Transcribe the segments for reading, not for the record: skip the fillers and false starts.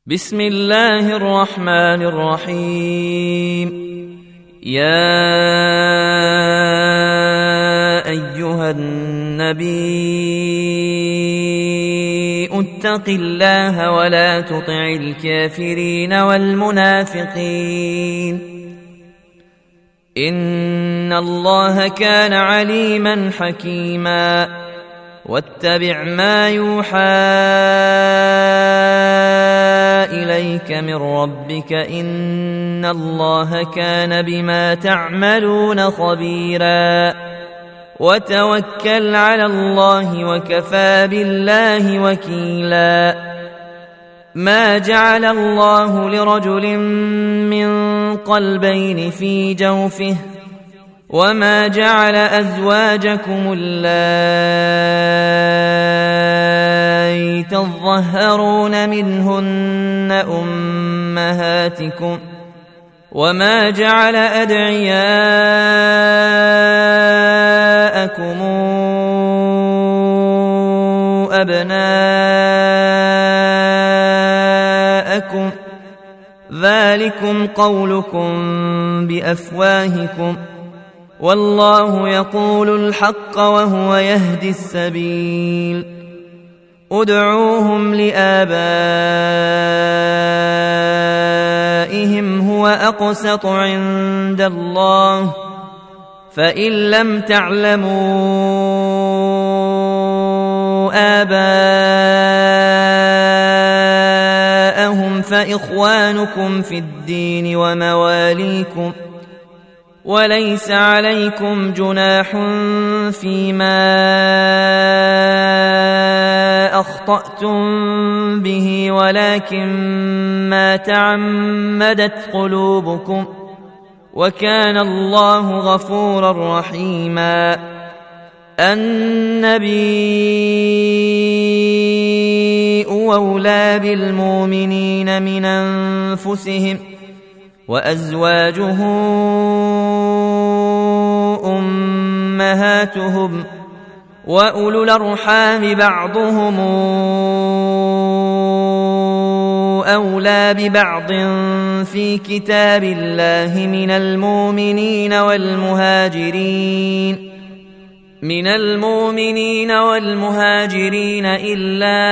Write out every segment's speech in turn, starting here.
بسم الله الرحمن الرحيم. يا أيها النبي اتق الله ولا تطع الكافرين والمنافقين إن الله كان عليما حكيما. واتبع ما يوحى إليك من ربك إن الله كان بما تعملون خبيرا. وتوكل على الله وكفى بالله وكيلا. ما جعل الله لرجل من قلبين في جوفه وما جعل أزواجكم اللائي تظهرون منهن أمهاتكم وما جعل أدعياءكم أبناءكم ذلكم قولكم بأفواهكم والله يقول الحق وهو يهدي السبيل. ادعوهم لآبائهم هو أقسط عند الله فإن لم تعلموا آباءهم فإخوانكم في الدين ومواليكم وليس عليكم جناح فيما أخطأتم به ولكن ما تعمدت قلوبكم وكان الله غفورا رحيما. النبي أولى بالمؤمنين من أنفسهم وأزواجه أمهاتهم وأولو الأرحام بعضهم أولى ببعض في كتاب الله من المؤمنين والمهاجرين إلا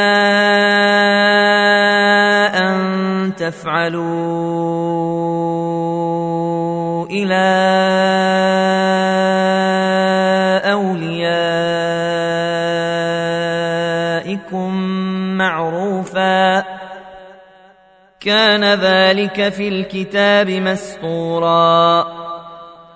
أن تفعلوا إلى أوليائكم معروفا كان ذلك في الكتاب مسطورا.